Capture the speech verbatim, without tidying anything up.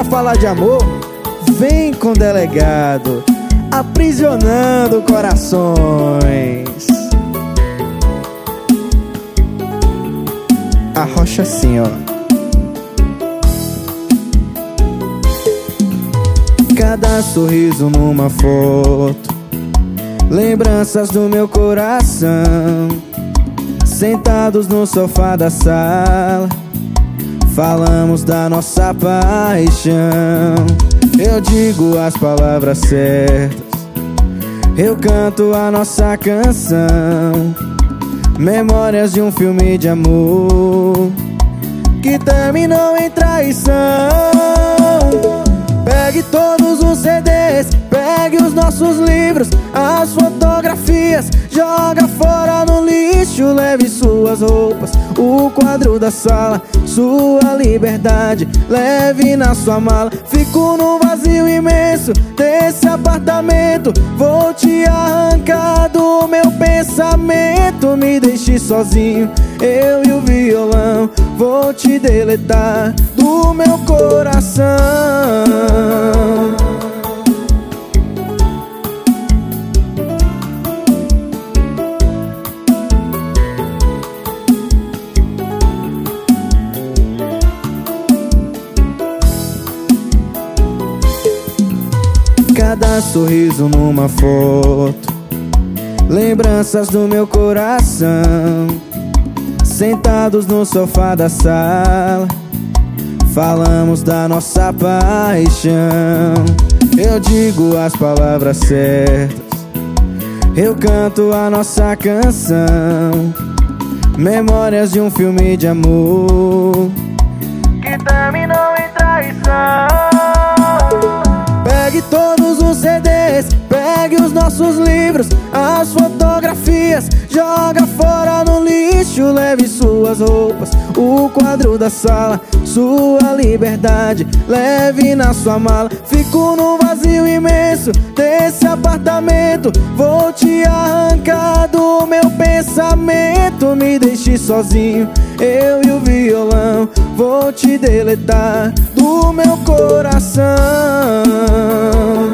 falar de amor, vem com o delegado, aprisionando corações. Arrocha assim, ó. Cada sorriso numa foto, lembranças do meu coração. Sentados no sofá da sala, falamos da nossa paixão. Eu digo as palavras certas, eu canto a nossa canção. Memórias de um filme de amor que terminou em traição. Pegue todos os C Ds, pegue os nossos livros, as fotografias, joga fora no lixo. Leve suas roupas, o quadro da sala, sua liberdade, leve na sua mala. Fico no vazio imenso desse apartamento, vou te arrancar do meu pensamento. Me deixe sozinho, eu e o violão, vou te deletar do meu coração. Cada sorriso numa foto, lembranças do meu coração. Sentados no sofá da sala, falamos da nossa paixão. Eu digo as palavras certas, eu canto a nossa canção. Memórias de um filme de amor que terminou em traição. Pegue todos os C Ds, pegue os nossos livros, as fotografias, joga fora no lixo. Leve suas roupas, o quadro da sala, sua liberdade, leve na sua mala. Fico no vazio imenso desse apartamento, vou te arrancar do meu pensamento. Me deixe sozinho, eu e o violão, vou te deletar do meu coração.